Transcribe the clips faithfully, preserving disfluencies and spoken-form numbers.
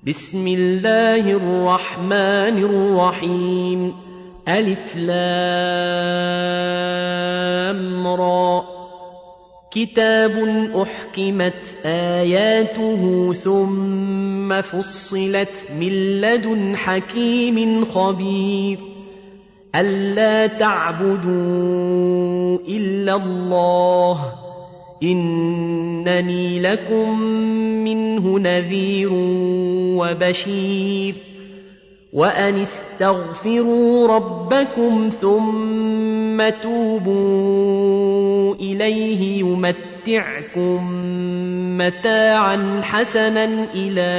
بسم الله الرحمن الرحيم ألف لام را كتاب أحكمت آياته ثم فصلت من لدن حكيم خبير ألا تعبدوا إلا الله إنني لكم منه نذير وبشير وأن استغفروا ربكم ثم توبوا إليه يمتعكم متاعا حسنا إلى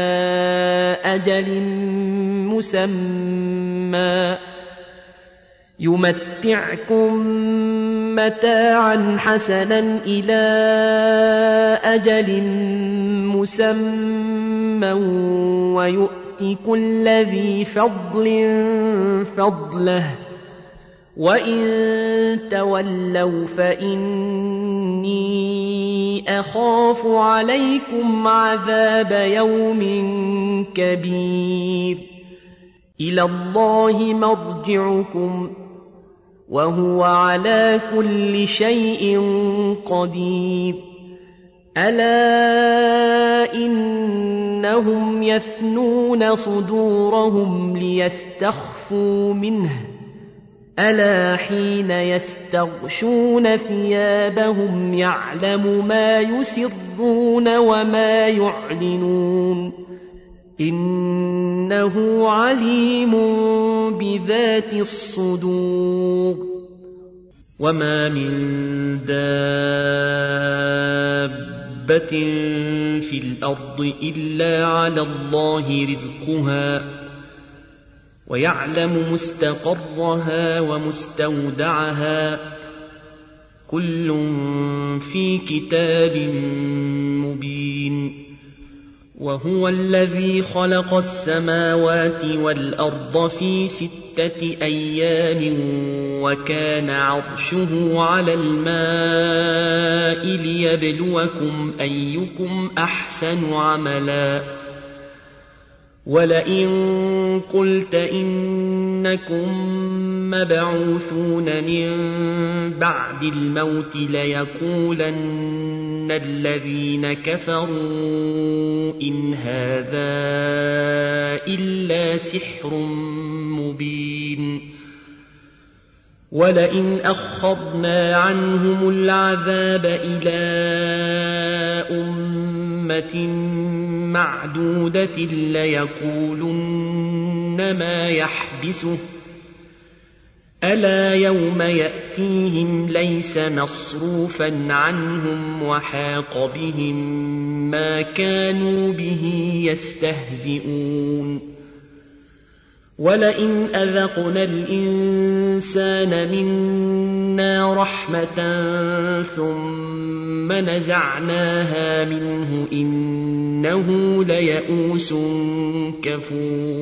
أجل مسمى يمتعكم متاعا حسنا إلى أجل مسمى ويؤتي كل ذي فضل فضله وإن تولوا فإني أخاف عليكم عذاب يوم كبير إلى الله مرجعكم وهو على كل شيء قدير ألا إنهم يثنون صدورهم ليستخفوا منه ألا حين يستغشون ثيابهم يعلم ما يسرون وما يعلنون إنه عليم بذات الصدور وما من دابة في الأرض إلا على الله رزقها ويعلم مستقرها ومستودعها كل في كتاب مبين وهو الذي خلق السماوات والأرض في ستة أيام وكان عرشه على الماء ليبلوكم أيكم أحسن عملا ولئن قلت إنكم مبعوثون من بعد الموت ليقولن الذين كفروا إن هذا إلا سحر مبين ولئن أخرنا عنهم العذاب إلى أمة معدودة ليقولن ما يحبسه ألا يوم يأتيهم ليس مصروفا عنهم وحاق بهم ما كانوا به يستهزئون ولئن أذقنا الإنسان منا رحمة ثم نزعناها منه إنه ليئوس كفور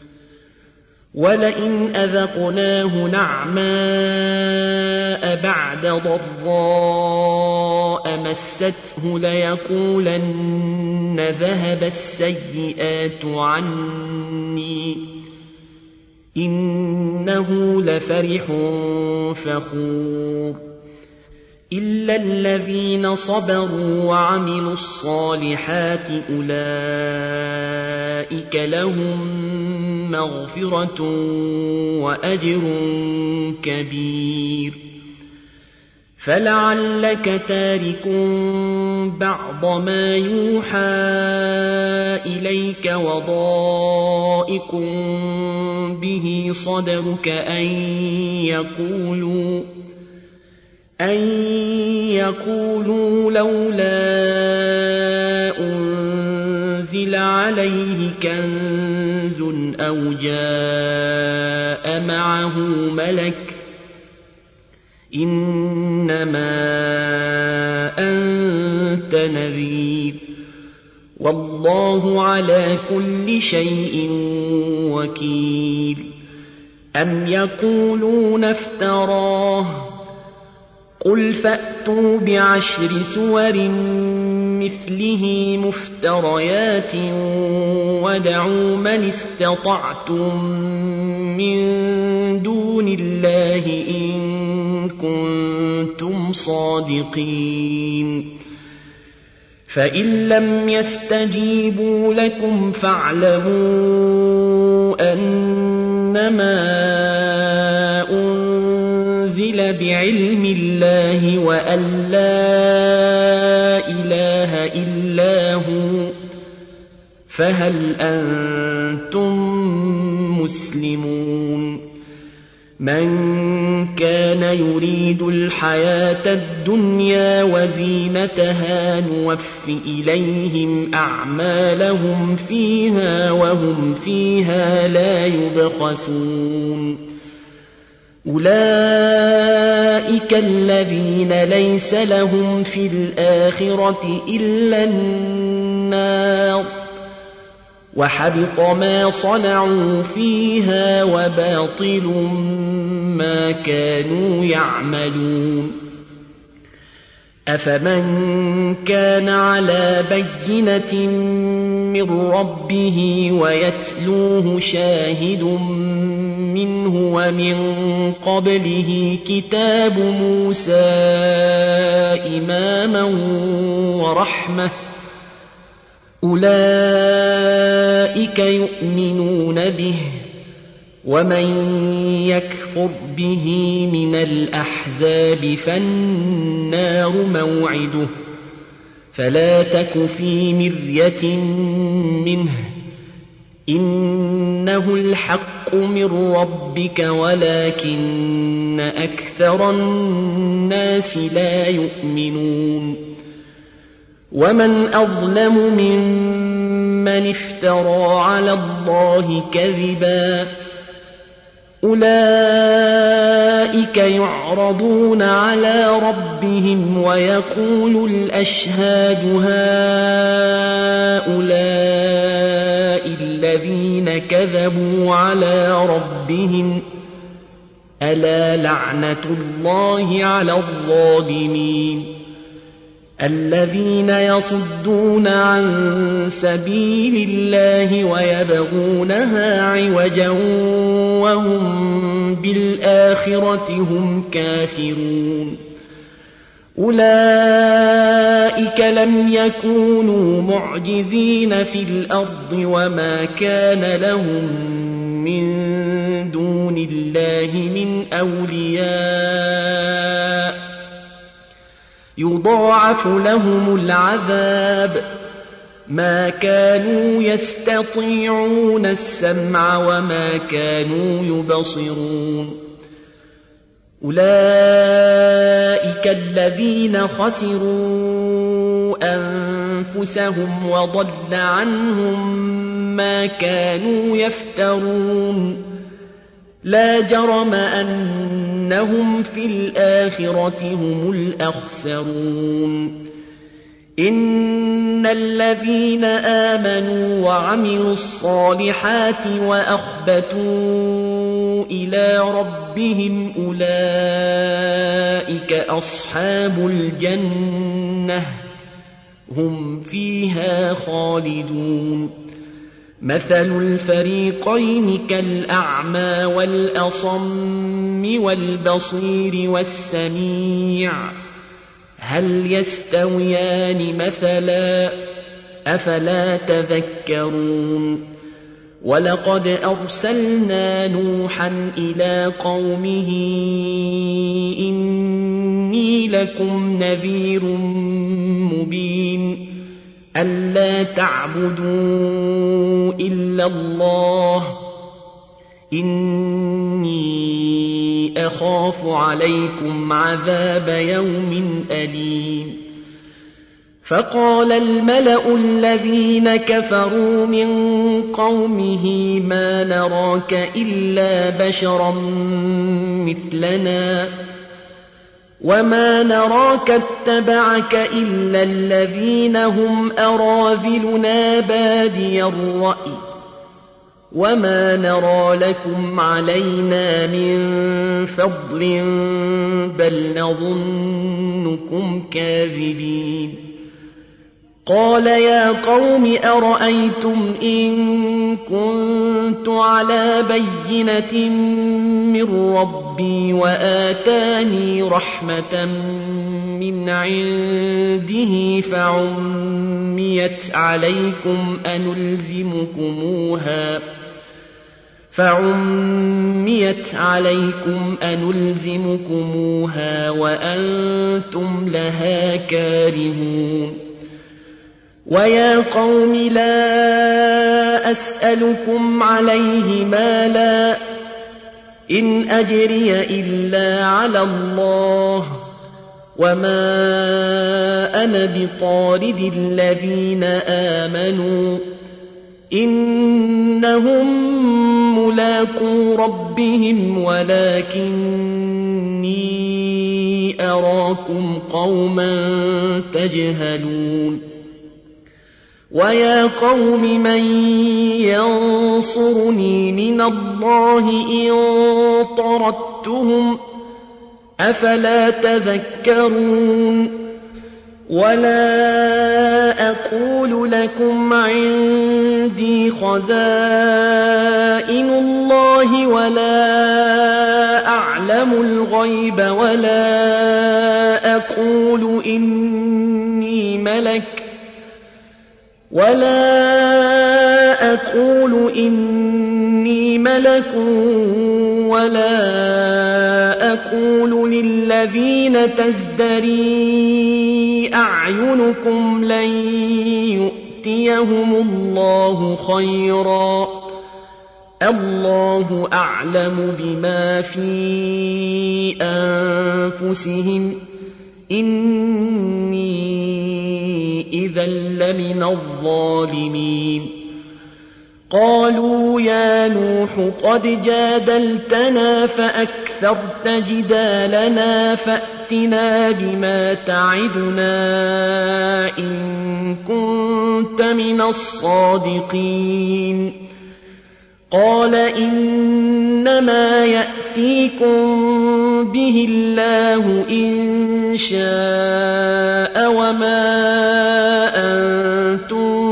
ولئن أذقناه نعماء بعد ضراء مسته ليقولن ذهب السيئات عني إنه لفرح فخور إلا الذين صبروا وعملوا الصالحات أولئك لهم مغفرة وأجر كبير فلعلك تارك بعض ما يوحى إليك وضائق به صدرك أن يقولوا أن يقولوا لولا أنزل عليه كنز أو جاء معه ملك إنما أنت نذير والله على كل شيء وكيل أم يقولون افتراه قل فأتوا بعشر سور مثله مفتريات وادعوا من استطعتم من دون الله إن كنتم صادقين فإن لم يستجيبوا لكم فاعلموا أنما أنزل بعلم الله وأن لا إله إلا هو فهل أنتم مسلمون من كان يريد الحياة الدنيا وزينتها نوف إليهم أعمالهم فيها وهم فيها لا يبخسون أولئك الذين ليس لهم في الآخرة إلا النار وحبط ما صنعوا فيها وباطل ما كانوا يعملون أفمن كان على بينة من ربه ويتلوه شاهد منه ومن قبله كتاب موسى إماما ورحمة أولئك يؤمنون به ومن يكفر به من الأحزاب فالنار موعده فلا تك في مرية منه إنه الحق من ربك ولكن أكثر الناس لا يؤمنون ومن أظلم ممن افترى على الله كذبا أولئك يعرضون على ربهم ويقول الأشهاد هؤلاء الذين كذبوا على ربهم ألا لعنة الله على الظالمين الذين يصدون عن سبيل الله ويبغونها عوجا وهم بالآخرة هم كافرون أولئك لم يكونوا معجزين في الأرض وما كان لهم من دون الله من أولياء يضاعف لهم العذاب ما كانوا يستطيعون السمع وما كانوا يبصرون أولئك الذين خسروا أنفسهم وضل عنهم ما كانوا يفترون لا جرم أنهم في الآخرة هم الأخسرون إن الذين آمنوا وعملوا الصالحات وأخبتوا إلى ربهم أولئك أصحاب الجنة هم فيها خالدون مثل الفريقين كالأعمى والأصم والبصير والسميع هل يستويان مثلا أفلا تذكرون ولقد أرسلنا نوحا إلى قومه إني لكم نذير مبين ألا تعبدوا إلا الله إني أخاف عليكم عذاب يوم أليم فقال الملأ الذين كفروا من قومه ما نراك إلا بشرا مثلنا وما نراك اتبعك إلا الذين هم أراذلنا بادي الرأي وما نرى لكم علينا من فضل بل نظنكم كاذبين قال يا قوم أرأيتم إن كنت على بينة من ربي وآتاني رحمة من عنده فعميت عليكم أنلزمكموها فعميت عليكم أنلزمكموها وأنتم لها كارهون ويا قوم لا أسألكم عليه مالا إن أجري إلا على الله وما أنا بطارد الذين آمنوا إنهم ملاقو ربهم ولكني أراكم قوما تجهلون ويا قوم من ينصرني من الله إن طردتهم أفلا تذكرون ولا أقول لكم عندي خزائن الله ولا أعلم الغيب ولا أقول إني ملك ولا أقول إني ملك ولا أقول للذين تزدري أعينكم لن يؤتيهم الله خيرا الله أعلم بما في أنفسهم إني إذا لمن الظالمين قالوا يا نوح قد جادلتنا فأكثرت جدالنا فأتنا بما تعدنا إن كنت من الصادقين قال إنما يأتيكم به الله إن شاء وما أنتم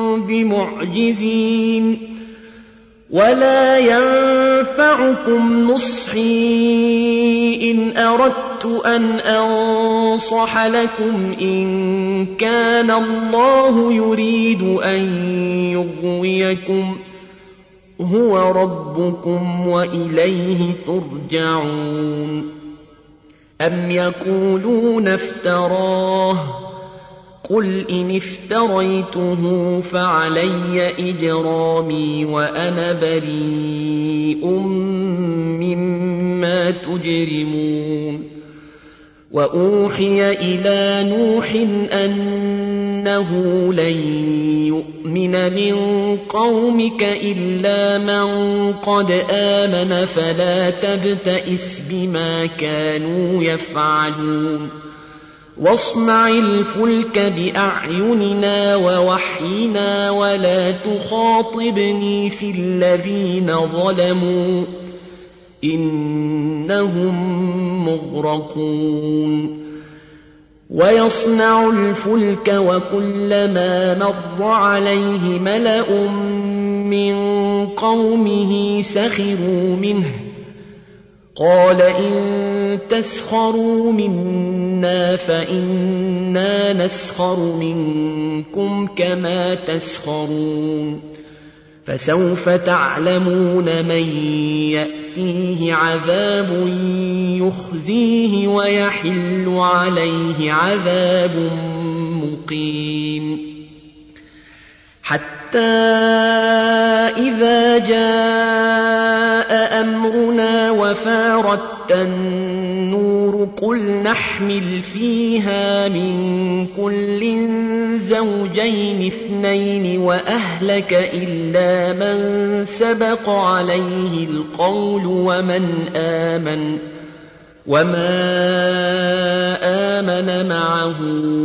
بمعجزين ولا ينفعكم نصحي إن أردت أن أنصح لكم إن كان الله يريد أن يغويكم هو ربكم وإليه ترجعون أم يقولون افتراه قل إن افتريته فعلي إجرامي وأنا بريء مما تجرمون وأوحي إلى نوح أنه لن يؤمن من قومك إلا من قد آمن فلا تبتئس بما كانوا يفعلون واصنع الفلك بأعيننا ووحينا ولا تخاطبني في الذين ظلموا إنهم مغرقون ويصنع الفلك وكلما مر عليه ملأ من قومه سخروا منه قال إن تسخروا منا فإنا نسخر منكم كما تسخرون فسوف تعلمون من يأتيه عذاب يخزيه ويحل عليه عذاب مقيم حتى إذا جاء أمرنا وفارت النور قل نحمل فيها من كل زوجين اثنين وأهلك إلا من سبق عليه القول ومن آمن وما آمن معه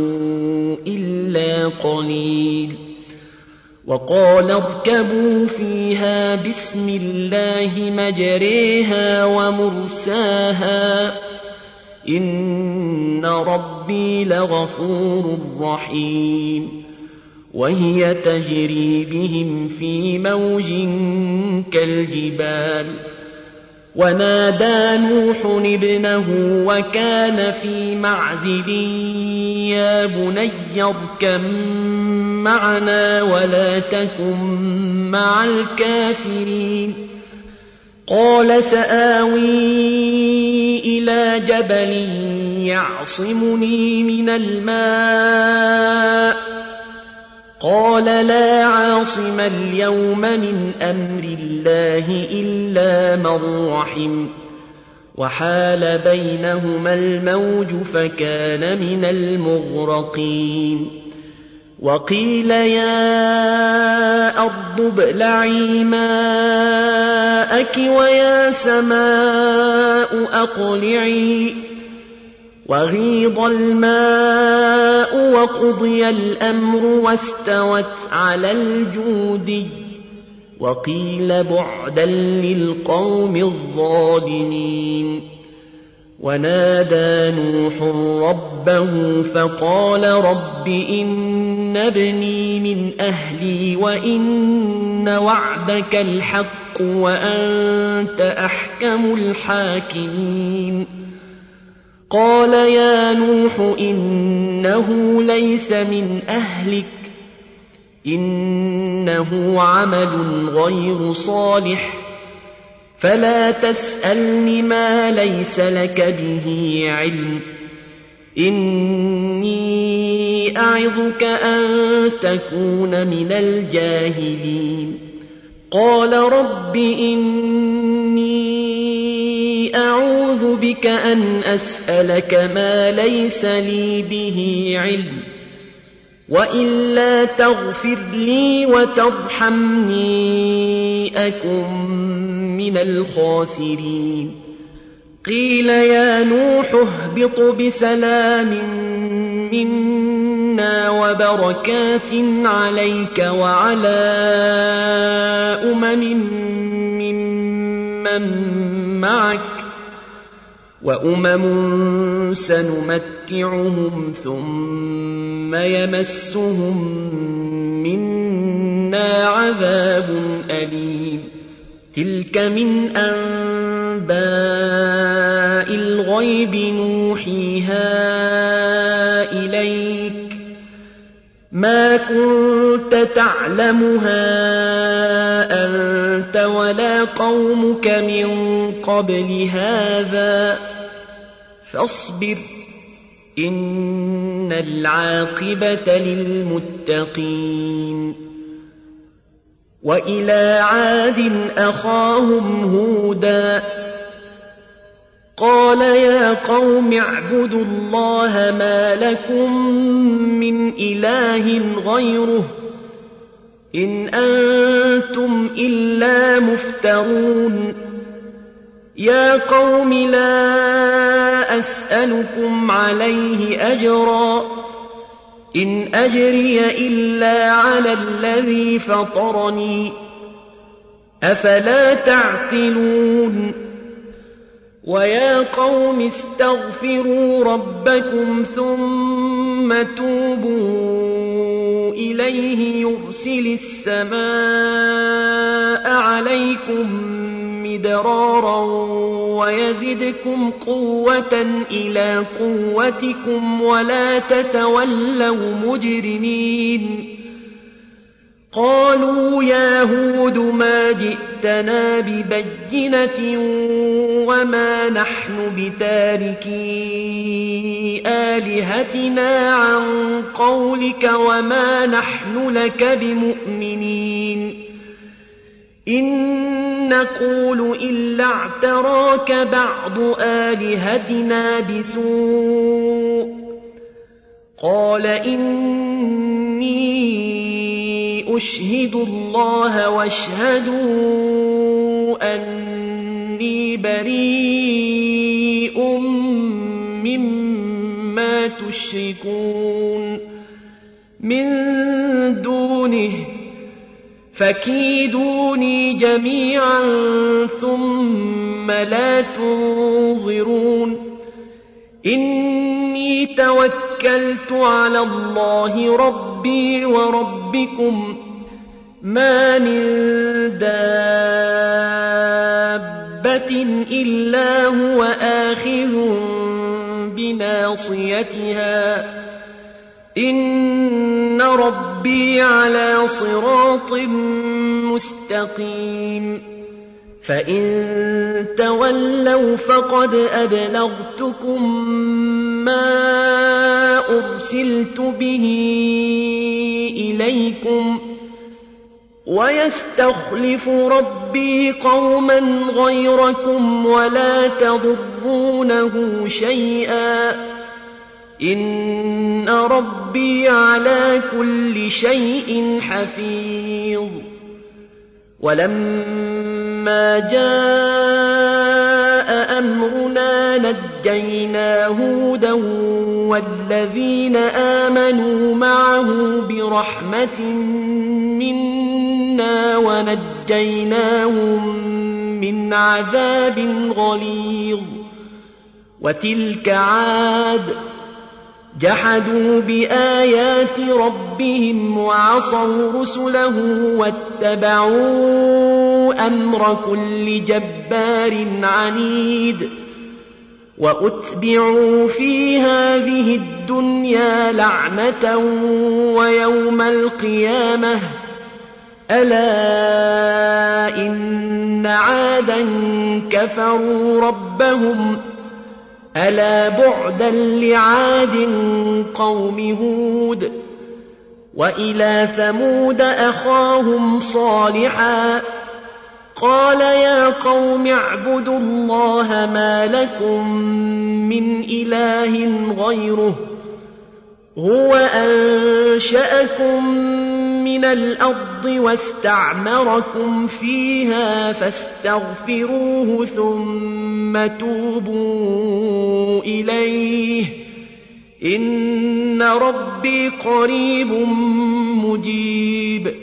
إلا قليل وقال اركبوا فيها بسم الله مجريها ومرساها إن ربي لغفور رحيم وهي تجري بهم في موج كالجبال ونادى نوح ابنه وكان في معزل يا بني اركب معنا ولا تكن مع الكافرين قال سآوي إلى جبل يعصمني من الماء قال لا عاصم اليوم من أمر الله إلا من رحم وحال بينهما الموج فكان من المغرقين وقيل يا أرض ابلعي ماءك ويا سماء أقلعي وغيض الماء وقضي الأمر واستوت على الجودي وقيل بعدا للقوم الظالمين ونادى نوح ربه فقال رب إن ابني من أهلي وإن وعدك الحق وأنت أحكم الحاكمين قال يا نوح إنه ليس من أهلك إنه عمل غير صالح فلا تسألني ما ليس لك به علم إني أعظك أن تكون من الجاهلين قال رب إني أعوذ بك أن أسألك ما ليس لي به علم وإلا تغفر لي وترحمني أكن من الخاسرين قيل يا نوح اهبط بسلام منا وبركات عليك وعلى أمم ممن معك وأمم سنمتعهم ثم يمسهم منا عذاب أليم تلك من أنباء الغيب نوحيها إليك ما كنت تعلمها أنت ولا قومك من قبل هذا فاصبر إن العاقبة للمتقين وإلى عاد أخاهم هودا قال يا قوم اعبدوا الله ما لكم من إله غيره إن أنتم إلا مفترون يا قوم لا أسألكم عليه أجرا إن أجري إلا على الذي فطرني أفلا تعقلون ويا قوم استغفروا ربكم ثم توبوا إليه يرسل السماء عليكم مدرارا ويزدكم قوة إلى قوتكم ولا تتولوا مجرمين قالوا يا هود ما جئتنا ببينة وما نحن بتاركي آلهتنا عن قولك وما نحن لك بمؤمنين إن نقول إلا اعتراك بعض آلهتنا بسوء قال إني أشهد الله واشهدوا أني بريء مما تشركون من دونه فكيدوني جميعا ثم لا تنظرون إني توكلت على الله رب ربي وربكم ما من دابة إلا هو آخذ بناصيتها إن ربي على صراط مستقيم فإن تولوا فقد أبلغتكم ما أرسلت به إليكم ويستخلف ربي قوما غيركم ولا تضرونه شيئا إن ربي على كل شيء حفيظ ولما جاء أمرنا نجينا هودا والذين آمنوا معه برحمة منا ونجيناهم من عذاب غليظ وتلك عاد جحدوا بآيات ربهم وعصوا رسله واتبعوا أمر كل جبار عنيد وأتبعوا في هذه الدنيا لعنة ويوم القيامة ألا إن عادا كفروا ربهم ألا بعدا لعاد قوم هود وإلى ثمود أخاهم صالحا قال يا قوم اعبدوا الله ما لكم من إله غيره هو أنشأكم من الأرض واستعمركم فيها فاستغفروه ثم توبوا إليه إن ربي قريب مجيب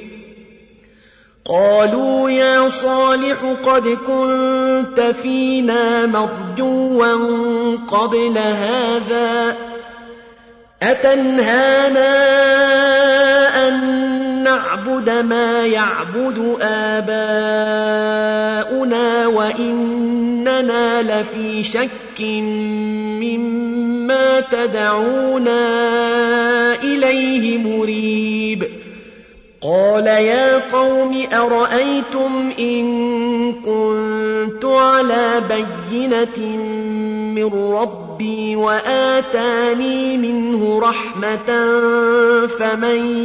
قالوا يا صالح قد كنت فينا مرجوا قبل هذا أتنهانا أن نعبد ما يعبد آباؤنا وإننا لفي شك مما تدعونا إليه مريب قال يا قوم أرأيتم إن كنت على بينة من ربي وآتاني منه رحمة فمن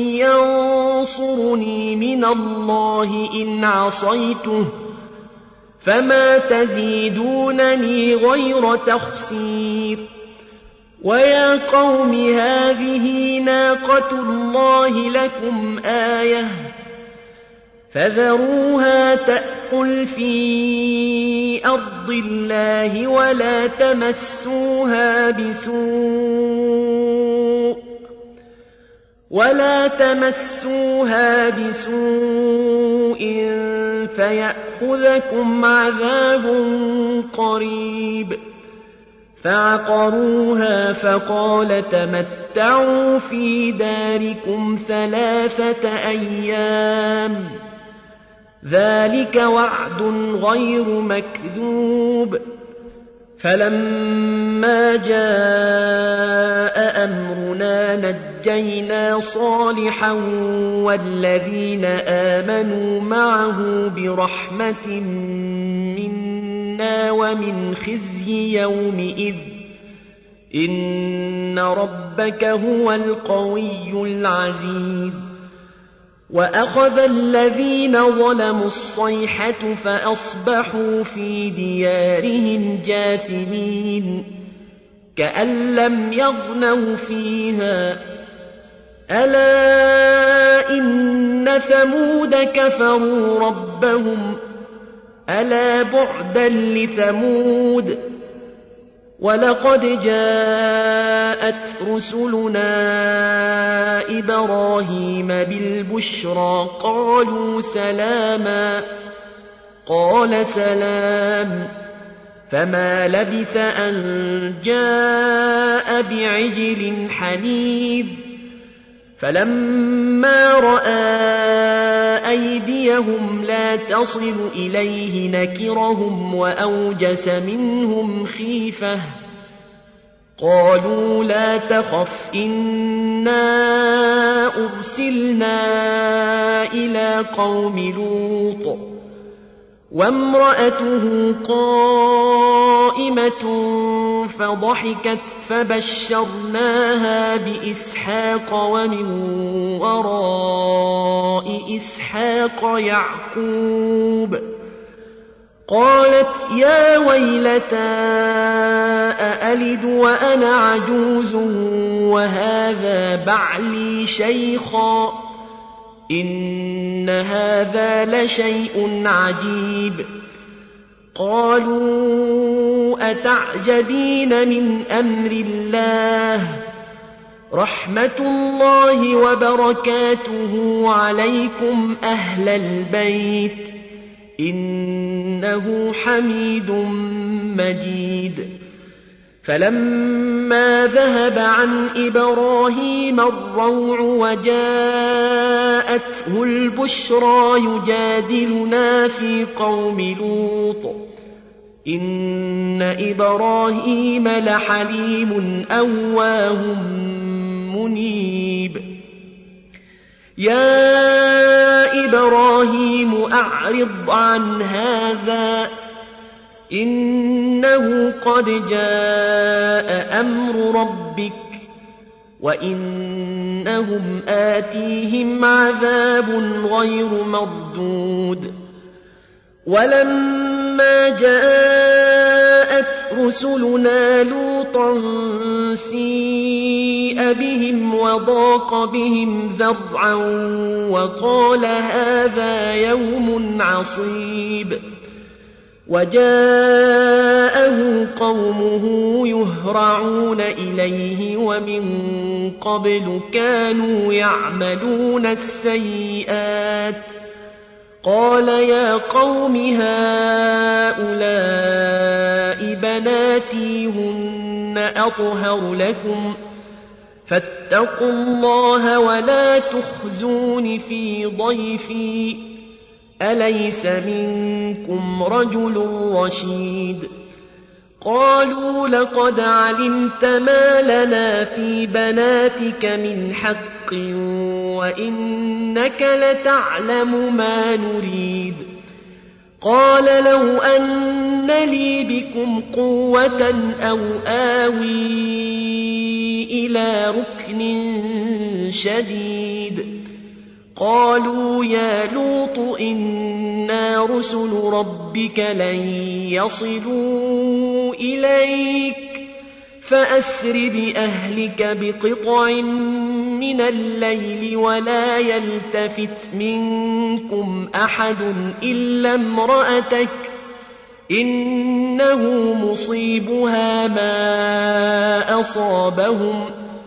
ينصرني من الله إن عصيته فما تزيدونني غير تخسير ويا قوم هذه ناقة الله لكم آية فذروها تأكل في أرض الله ولا تمسوها بسوء ولا تمسوها بسوء فيأخذكم عذاب قريب فعقروها فقال تمتعوا في داركم ثلاثة أيام ذلك وعد غير مكذوب فلما جاء أمرنا نجينا صالحا والذين آمنوا معه برحمة منا ومن خزي يومئذ إن ربك هو القوي العزيز وأخذ الذين ظلموا الصيحة فأصبحوا في ديارهم جاثمين كأن لم يغنوا فيها ألا إن ثمود كفروا ربهم ألا بعدا لثمود ولقد جاءت رسلنا إبراهيم بالبشرى قالوا سلاما قال سلام فما لبث أن جاء بعجل حنيذ فلما رأى أيديهم لا تصل إليه نكرهم وأوجس منهم خيفة قالوا لا تخف إنا أرسلنا إلى قوم لوط وامرأته قائمة فضحكت فبشرناها بإسحاق ومن وراء إسحاق يعقوب قالت يا ويلتى أألد وأنا عجوز وهذا بعلي شيخا إن هذا لشيء عجيب قالوا أتعجبين من أمر الله رحمة الله وبركاته عليكم أهل البيت إنه حميد مجيد فلما ذهب عن إبراهيم الروع وجاءته البشرى يجادلنا في قوم لوط إن إبراهيم لحليم أواه منيب يا إبراهيم أعرض عن هذا إنه قد جاء أمر ربك وإنهم آتيهم عذاب غير مردود ولما جاءت رسلنا لوطا سيء بهم وضاق بهم ذرعا وقال هذا يوم عصيب وجاءه قومه يهرعون إليه ومن قبل كانوا يعملون السيئات قال يا قوم هؤلاء بناتي هن أطهر لكم فاتقوا الله ولا تخزون في ضيفي أليس منكم رجل رشيد قالوا لقد علمت ما لنا في بناتك من حق وإنك لتعلم ما نريد قال لو أن لي بكم قوة أو آوي إلى ركن شديد قالوا يا لوط إنا رسل ربك لن يصلوا إليك فأسر بأهلك بقطع من الليل ولا يلتفت منكم أحد إلا امرأتك إنه مصيبها ما أصابهم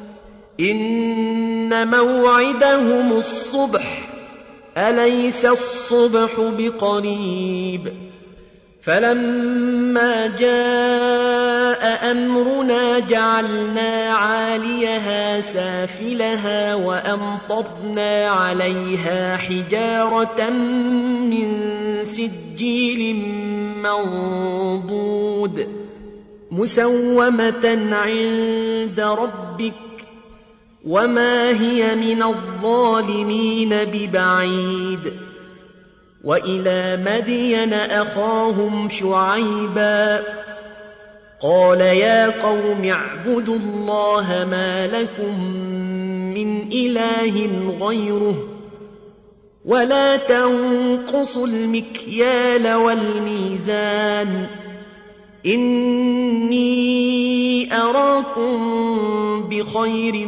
إن موعدهم الصبح أليس الصبح بقريب فلما جاء أمرنا جعلنا عاليها سافلها وأمطرنا عليها حجارة من سجيل منضود مسومة عند ربك وما هي من الظالمين ببعيد وإلى مدين أخاهم شعيبا قال يا قوم اعبدوا الله ما لكم من إله غيره ولا تنقصوا المكيال والميزان إني أراكم بخير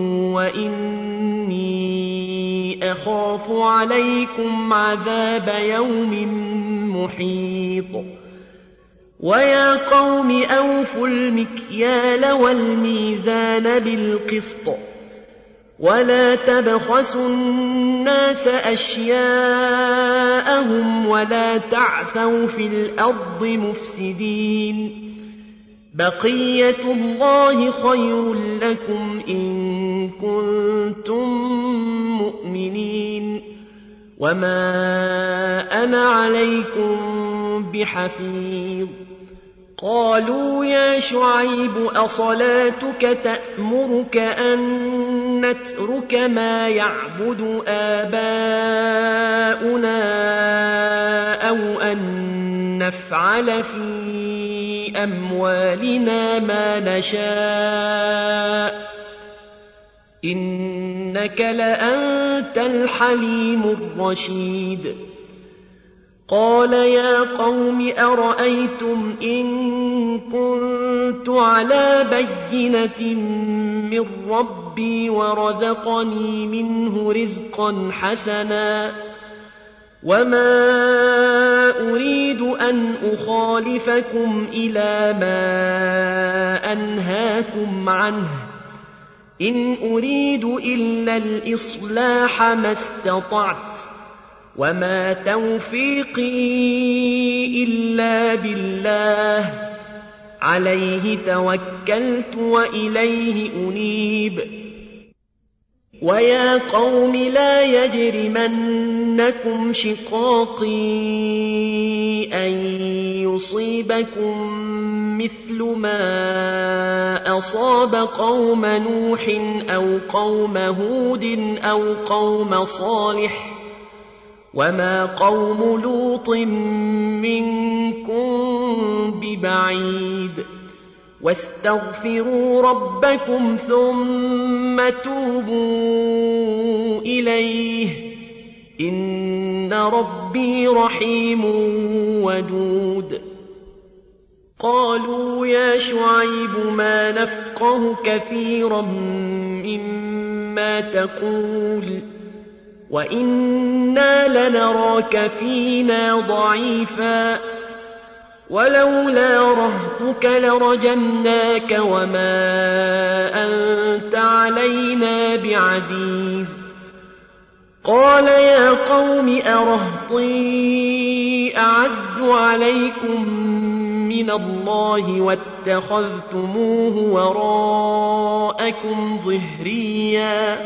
وإني أخاف عليكم عذاب يوم محيط ويا قوم أوفوا المكيال والميزان بالقسط ولا تبخسوا الناس أشياءهم ولا تعثوا في الأرض مفسدين بقية الله خير لكم إن كنتم مؤمنين وما أنا عليكم بحفيظ قالوا يا شعيب أصلاتك تأمرك أن نترك ما يعبد آباؤنا أو أن نفعل في أموالنا ما نشاء إنك لأنت الحليم الرشيد قال يا قوم أرأيتم إن كنت على بينة من ربي ورزقني منه رزقا حسنا وما أريد أن أخالفكم إلى ما أنهاكم عنه إن أريد إلا الإصلاح ما استطعت وما توفيقي إلا بالله عليه توكلت وإليه أنيب ويا قوم لا يجرمنكم شقاقي أن يصيبكم مثل ما أصاب قوم نوح أو قوم هود أو قوم صالح وما قوم لوط منكم ببعيد واستغفروا ربكم ثم توبوا إليه إن ربي رحيم ودود قالوا يا شعيب ما نفقه كثيرا مما تقول وإنا لنراك فينا ضعيفا ولولا رهطك لرجمناك وما أنت علينا بعزيز قال يا قوم أرهطي أعز عليكم من الله واتخذتموه وراءكم ظهريا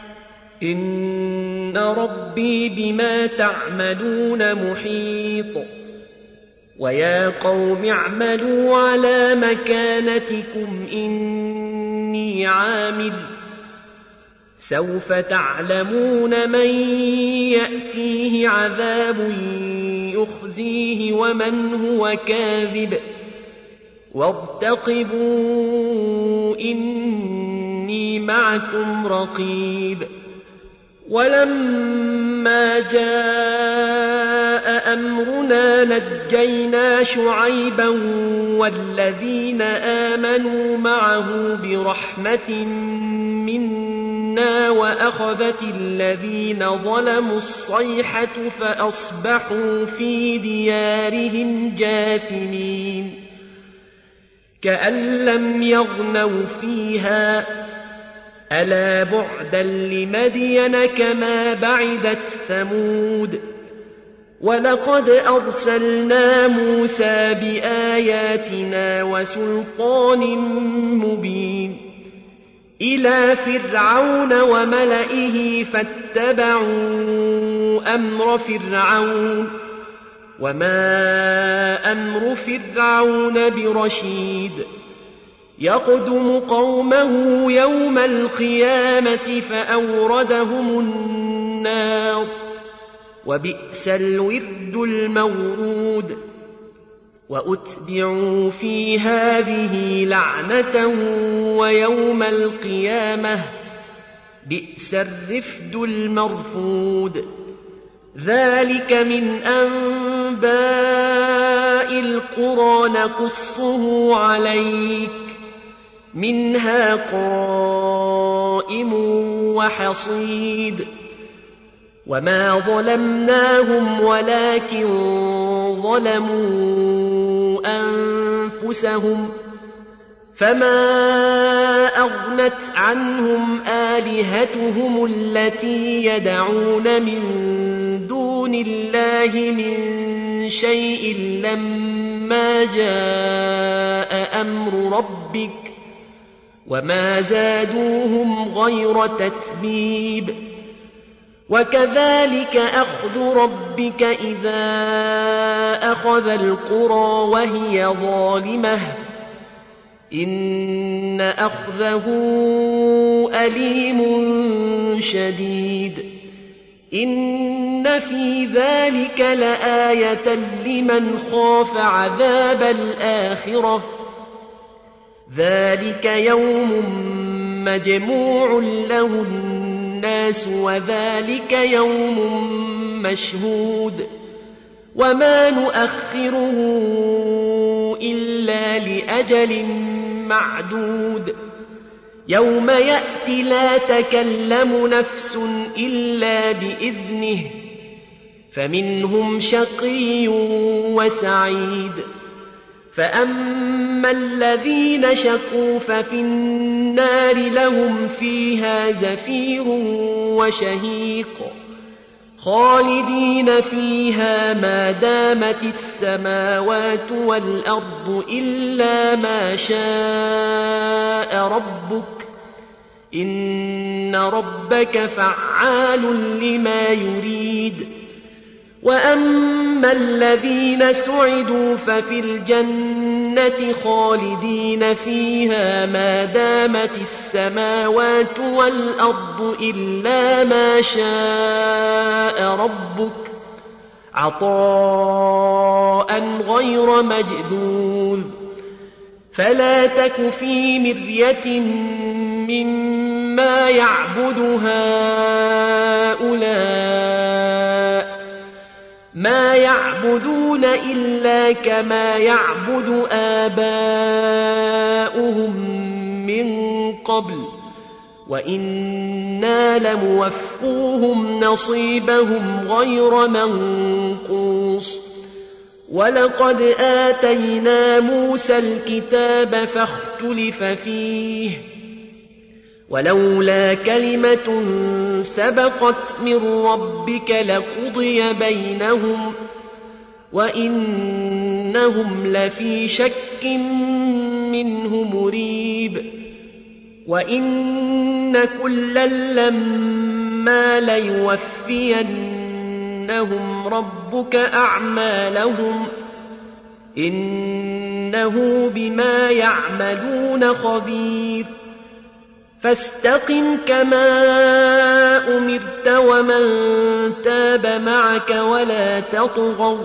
إن ربي بما تعملون محيط ويا قوم اعملوا على مكانتكم إني عامل سوف تعلمون من يأتيه عذاب يخزيه ومن هو كاذب وارتقبوا إني معكم رقيب ولما جاء أمرنا نجينا شعيبا والذين آمنوا معه برحمة منا وأخذت الذين ظلموا الصيحة فأصبحوا في ديارهم جاثمين كأن لم يغنوا فيها ألا بعدا لمدين كما بعدت ثمود ولقد أرسلنا موسى بآياتنا وسلطان مبين إلى فرعون وملئه فاتبعوا أمر فرعون وما أمر فرعون برشيد يقدم قومه يوم القيامة فأوردهم النار وبئس الورد المورود وأتبعوا في هذه لعنة ويوم القيامة بئس الرفد المرفود ذلك من أنباء القرى نقصه عليك منها قائم وحصيد وما ظلمناهم ولكن ظلموا أنفسهم فما أغنت عنهم آلهتهم التي يدعون من دون الله من شيء لما جاء أمر ربك وما زادوهم غير تتبيب وكذلك أخذ ربك إذا أخذ القرى وهي ظالمة إن أخذه أليم شديد إن في ذلك لآية لمن خاف عذاب الآخرة ذلك يوم مجموع له الناس وذلك يوم مشهود وما نؤخره إلا لأجل معدود يوم يأتي لا تكلم نفس إلا بإذنه فمنهم شقي وسعيد فأما الذين شقوا ففي النار لهم فيها زفير وشهيق خالدين فيها ما دامت السماوات والأرض إلا ما شاء ربك إن ربك فعال لما يريد وأما الذين سعدوا ففي الجنة خالدين فيها ما دامت السماوات والأرض إلا ما شاء ربك عطاء غير مجذوذ فلا تك في مرية مما يعبد هؤلاء ما يعبدون إلا كما يعبد آباؤهم من قبل وإنا لموفوهم نصيبهم غير منقوص ولقد آتينا موسى الكتاب فاختلف فيه ولولا كلمة سبقت من ربك لقضي بينهم وإنهم لفي شك منه مريب وإن كلا لما ليوفينهم ربك أعمالهم إنه بما يعملون خبير فاستقم كما أمرت ومن تاب معك ولا تطغوا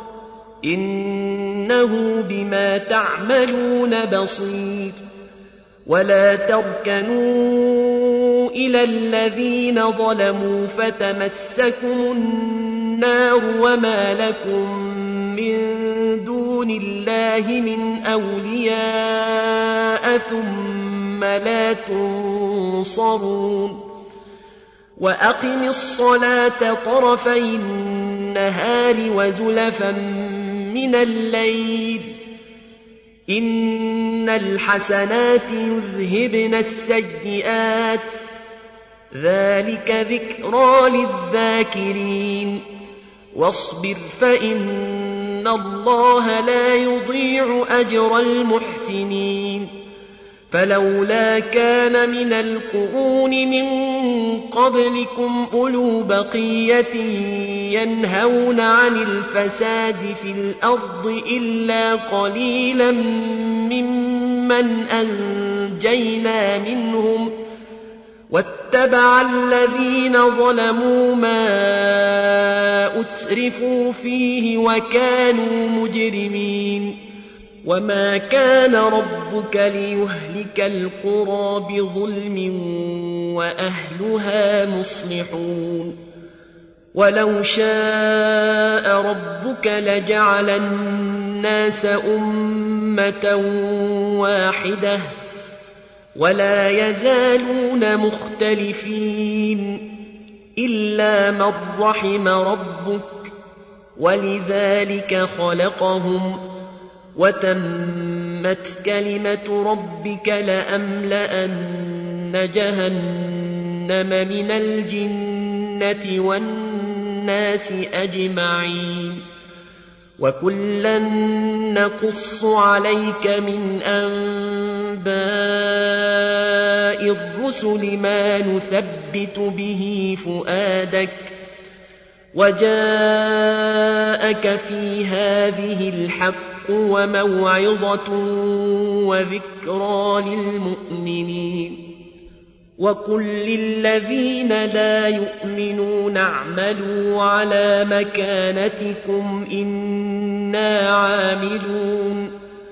إنه بما تعملون بصير ولا تركنوا إلى الذين ظلموا فتمسكم النار وما لكم من دون الله من أولياء ثم لا تنصرون وأقم الصلاة طرفي النهار وزلفا من الليل إن الحسنات يذهبن السيئات ذلك ذكرى للذاكرين واصبر فإن الله لا يضيع أجر المحسنين فلولا كان من القرون من قبلكم أولو بقية ينهون عن الفساد في الأرض إلا قليلا ممن أنجينا منهم واتبع الذين ظلموا ما أترفوا فيه وكانوا مجرمين وما كان ربك ليهلك القرى بظلم وأهلها مصلحون ولو شاء ربك لجعل الناس أمة واحدة ولا يزالون مختلفين إلا من رحم ربك ولذلك خلقهم وتمت كلمة ربك لأملأن جهنم من الجنة والناس أجمعين وكلا نقص عليك من أنباء الرسل ما نثبت به فؤادك وجاءك في هذه الحق وموعظة وذكرى للمؤمنين وقل للذين لا يؤمنون اعملوا على مكانتكم إنا عاملون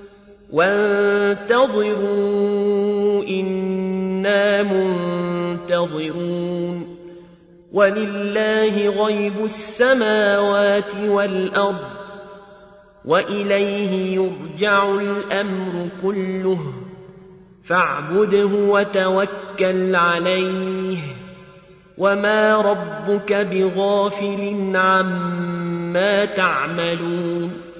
وانتظروا إنا منتظرون ولله غيب السماوات والأرض وإليه يرجع الأمر كله فاعبده وتوكل عليه وما ربك بغافل عما تعملون